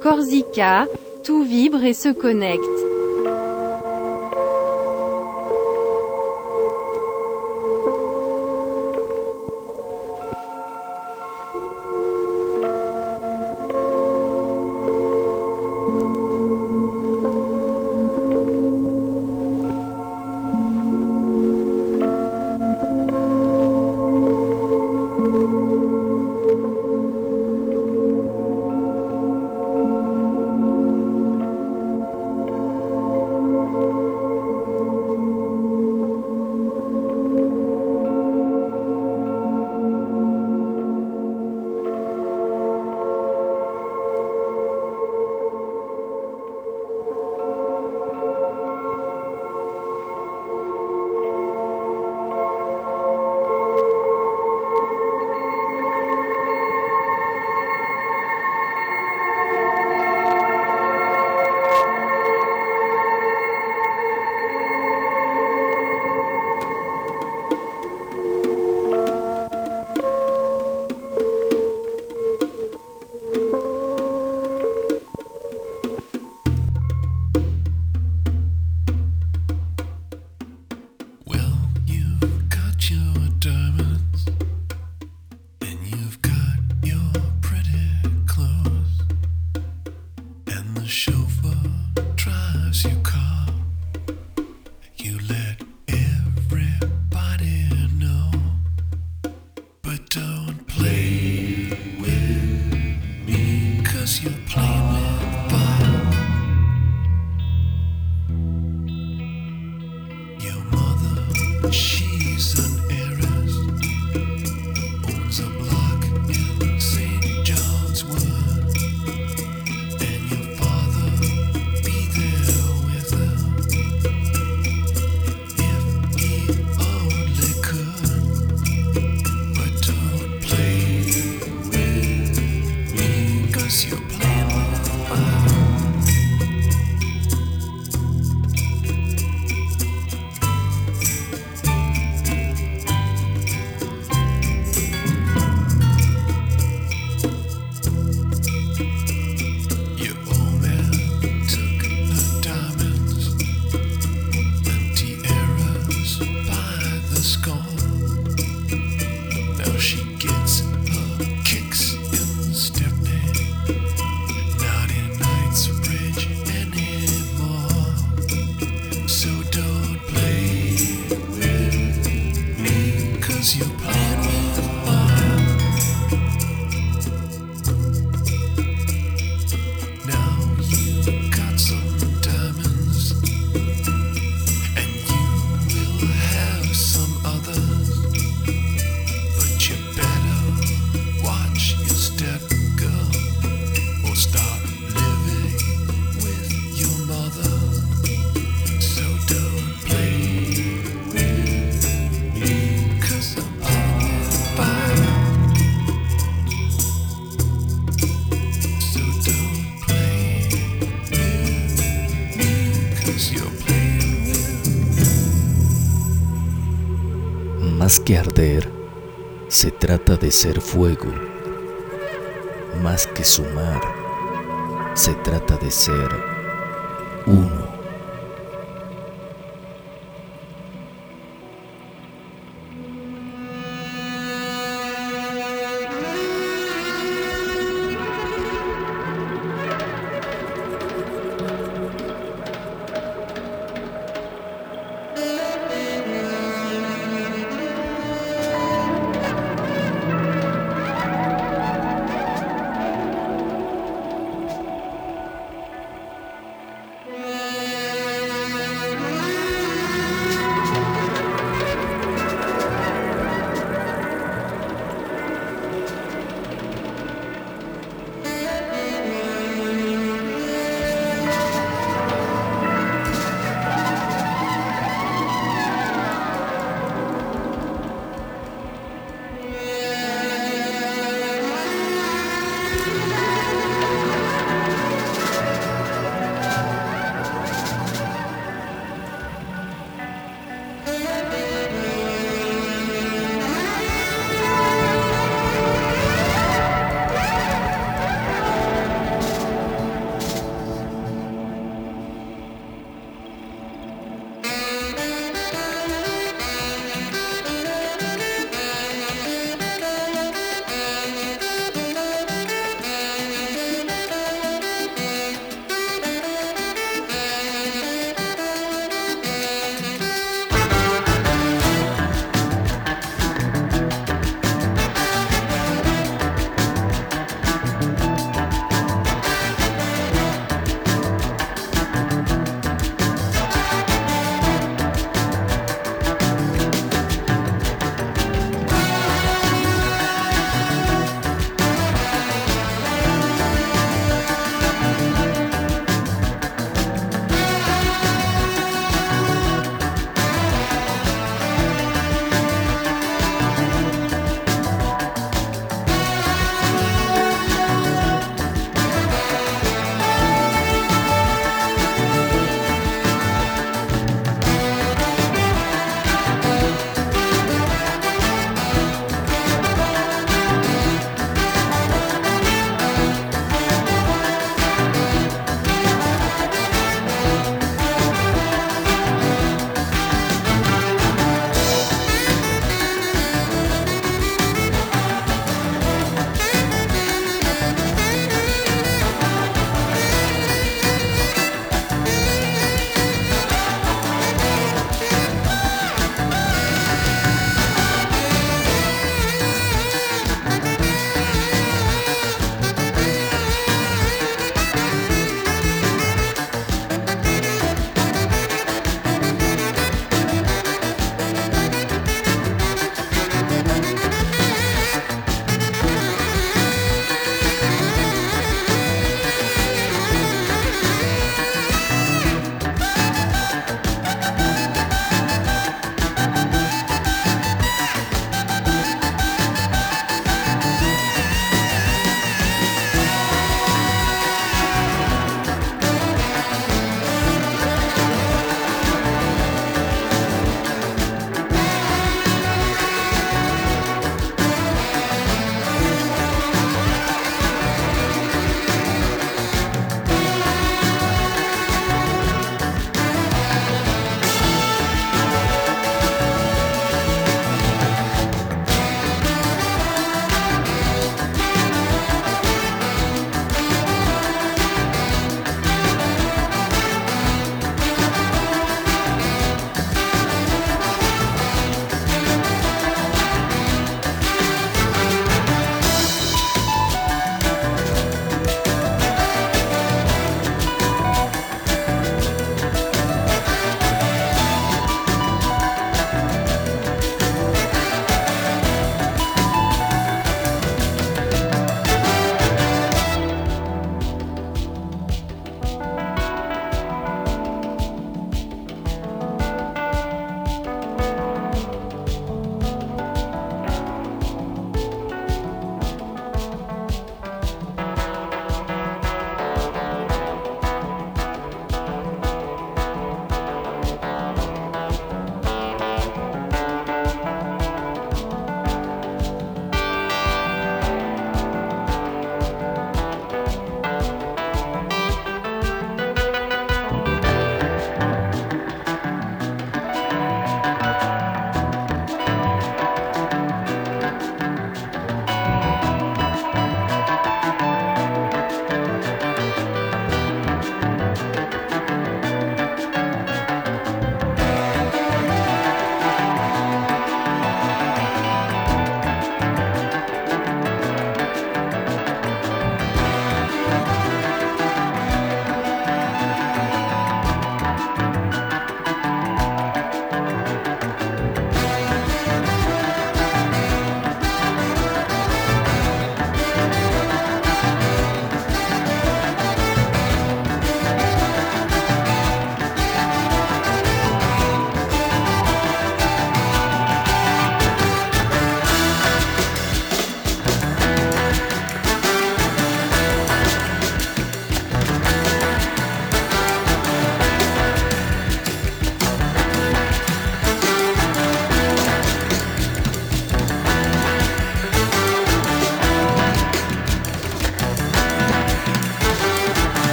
Corsica, tout vibre et se connecte. Más que arder, se trata de ser fuego. Más que sumar, se trata de ser uno.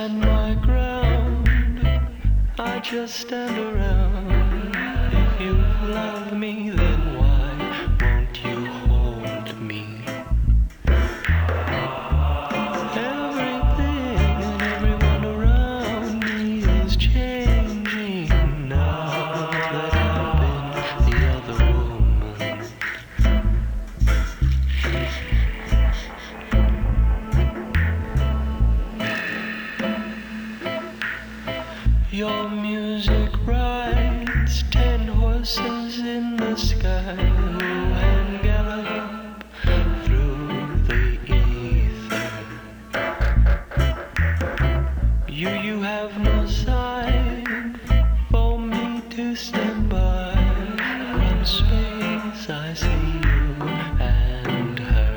stand my ground, I just stand around. If you love me, then why won't you hold me? Everything and everyone around me is changing now that I've been the other woman. Your music rides 10 horses in the sky and gallop through the ether. You have no sign for me to stand by. From space I see you and her.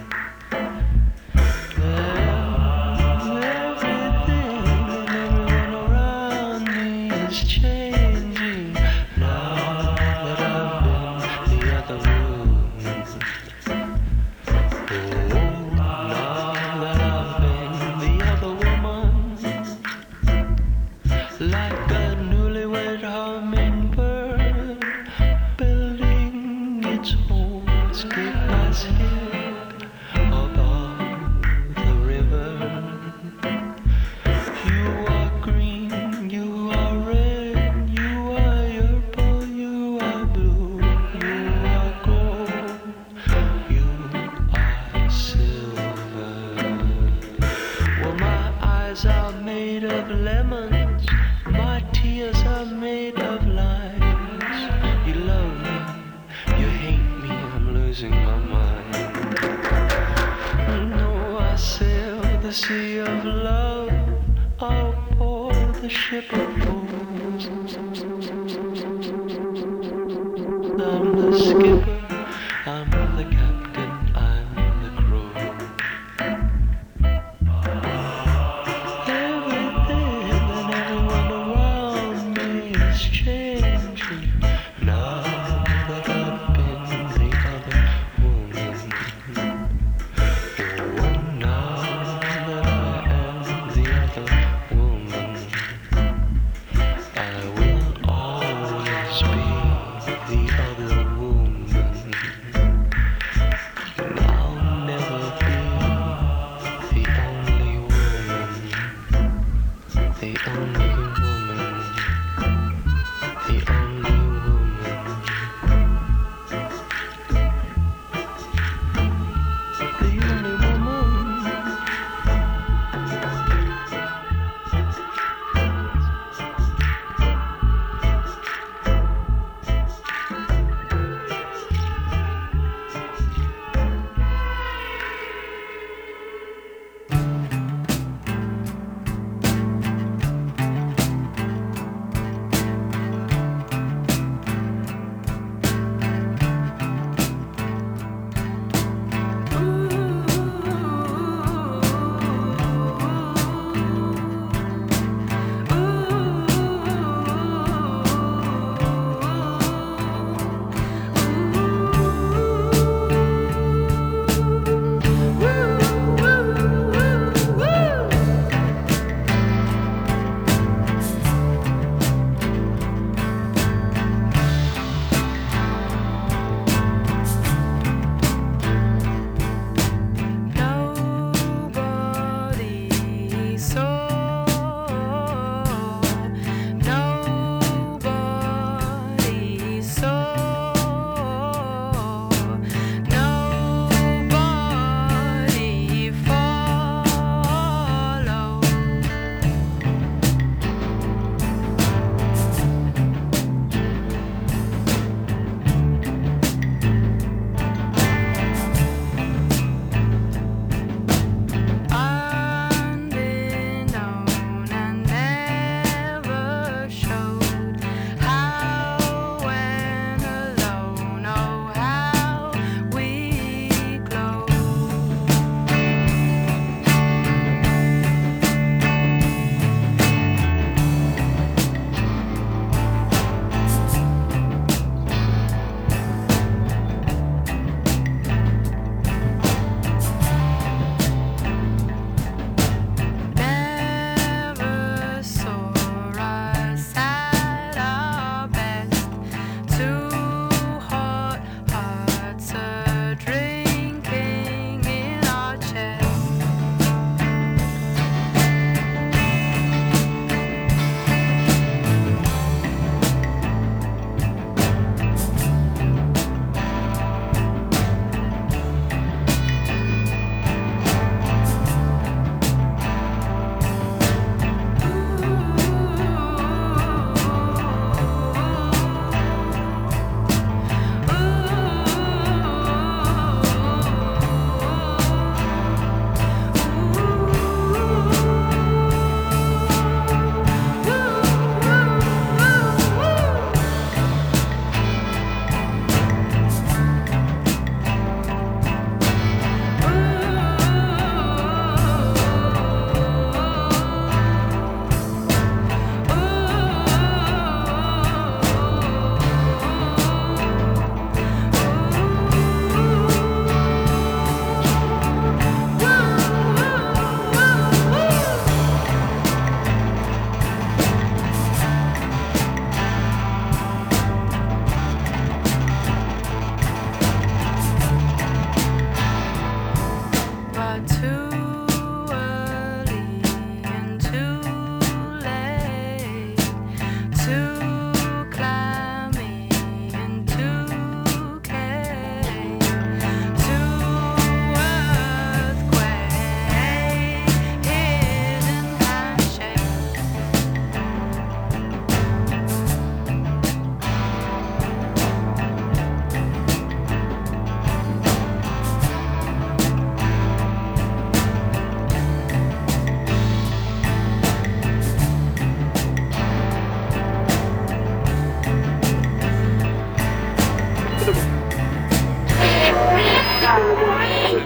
Everything and everyone around me is changing now that I've been the other woman. Oh, now that I've been the other woman. Like a newlywed hummingbird building its home, skip by skip above the river. You are green, you are red, you are purple, you are blue, you are gold, you are silver. Well, my eyes are made of lemons, my tears are made of limes. You love me, you hate me, I'm losing my mind. No, I sail the sea of love, I'll board the ship of fools. I'm the skipper, I'm the captain, I'm the crew. Everything and everyone around me is changing now that I've been the other woman. Oh, now that I am the other woman, I will always be the other woman. I'll never be the only woman. The only woman, the only woman, the only woman.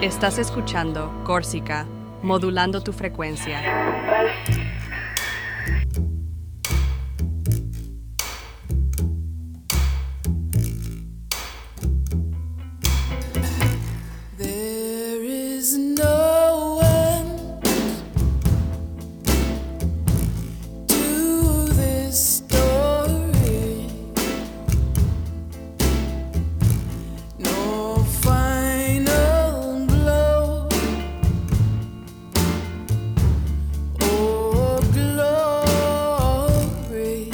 Estás escuchando Córsica, modulando tu frecuencia. There is no end to this story, no final blow or glory.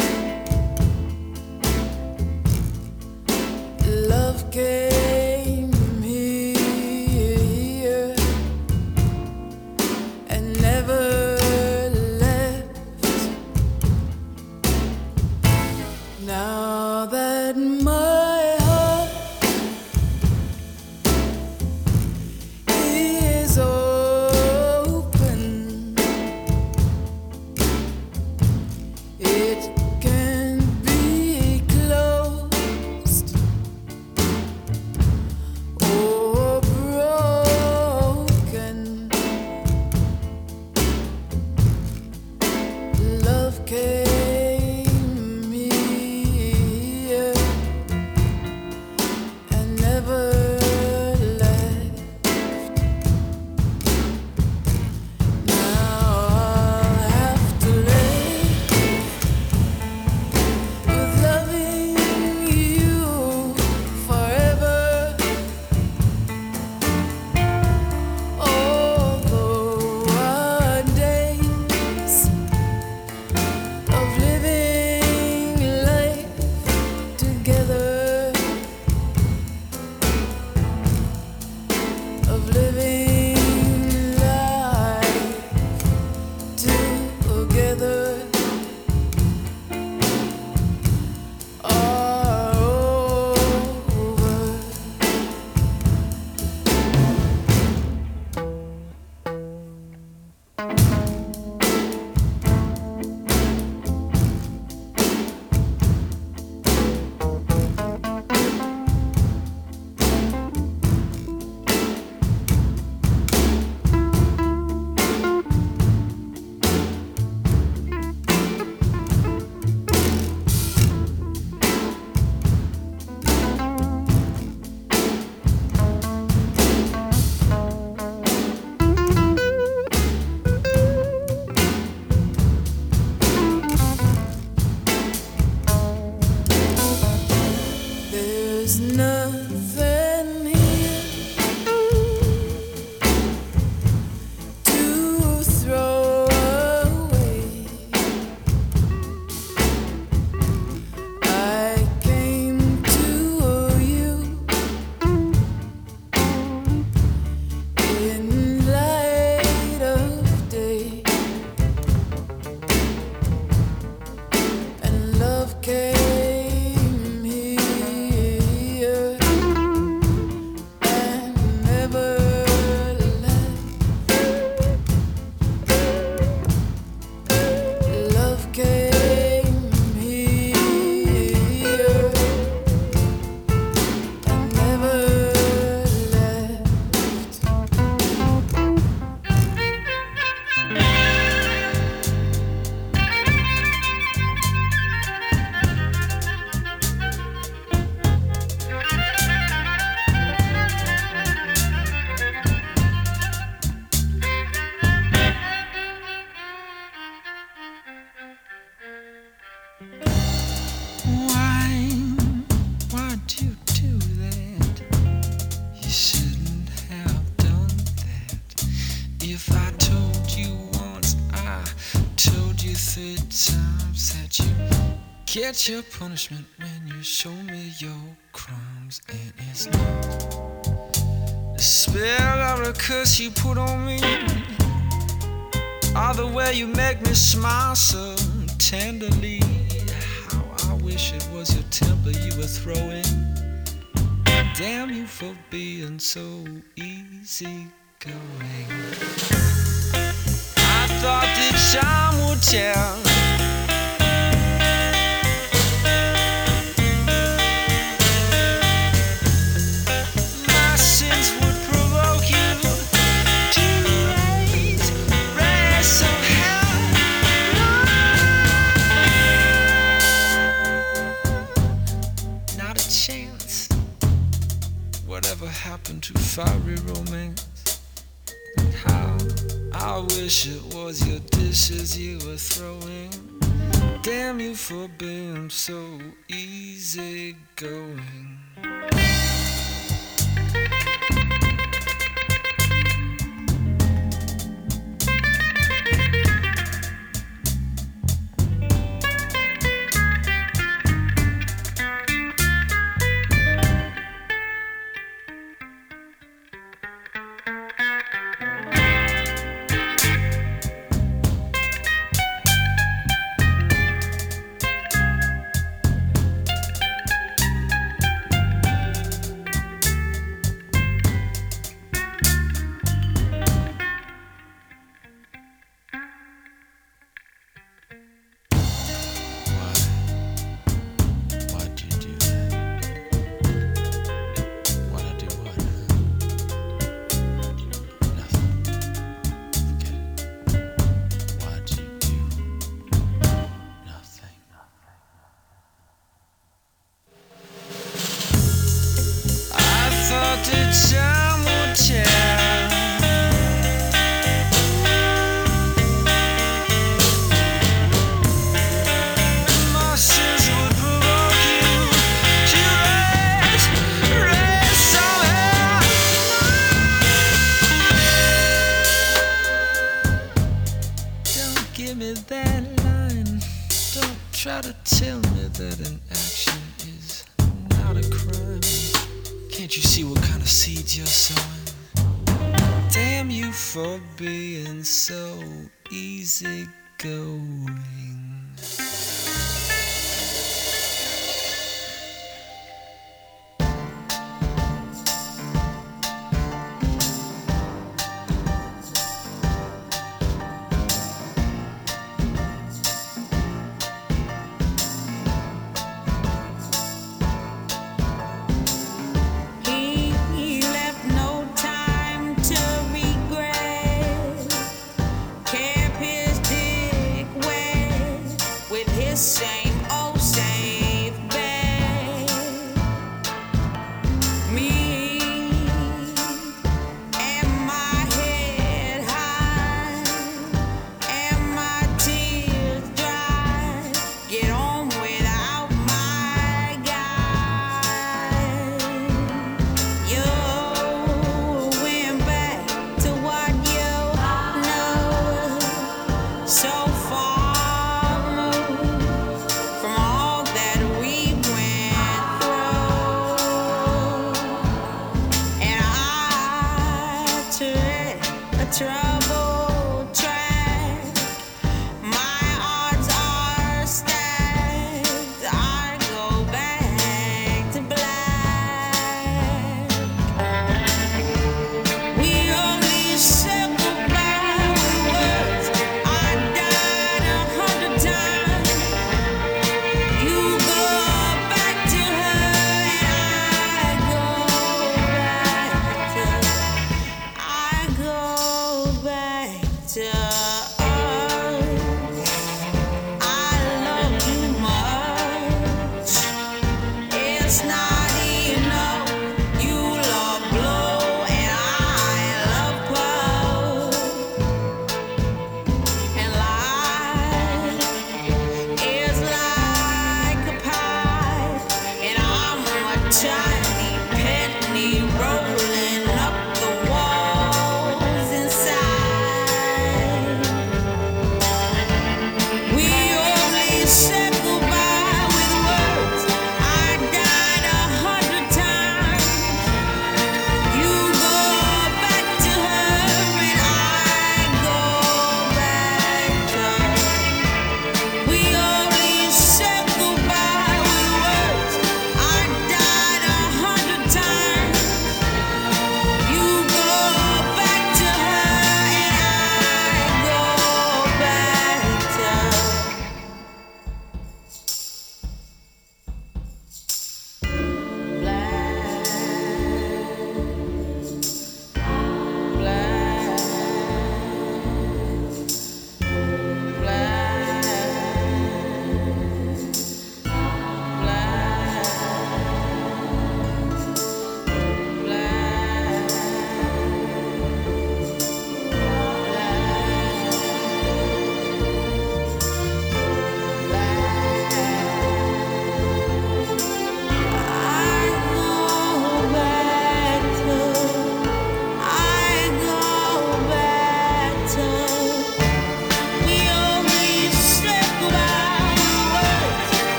Love came here and never left. Now that my heart is open, it can be closed or broken. Love came here and never left. Now I'll have to live with loving you forever. Although our days of living life together, of living life together are over. There's nothing here to throw away. I came to you in light of day, and love came here and never left. Love came here and never left. Why'd you do that? You shouldn't have done that. If I told you once, I told you 3 times that you get your punishment when you show me your crumbs. And it's not the spell or a curse you put on me, or the way you make me smile so tenderly. How I wish it was your temper you were throwing. Damn you for being so easy going. I thought that time would tell. My sins would provoke you. fiery romance. And how I wish it was your dishes you were throwing. Damn you for being so easy going. Why'd you do that? Why'd I do what? Nothing. Forget it. Why'd you do nothing? I thought that time would tell. My sins would provoke you to raise somehow. Don't give me that line. Don't try to tell me that an action is not a crime. Can't you see what kind of seeds you're sowing? Damn you for being so easy going. He left no time to regret. Kept his dick wet with his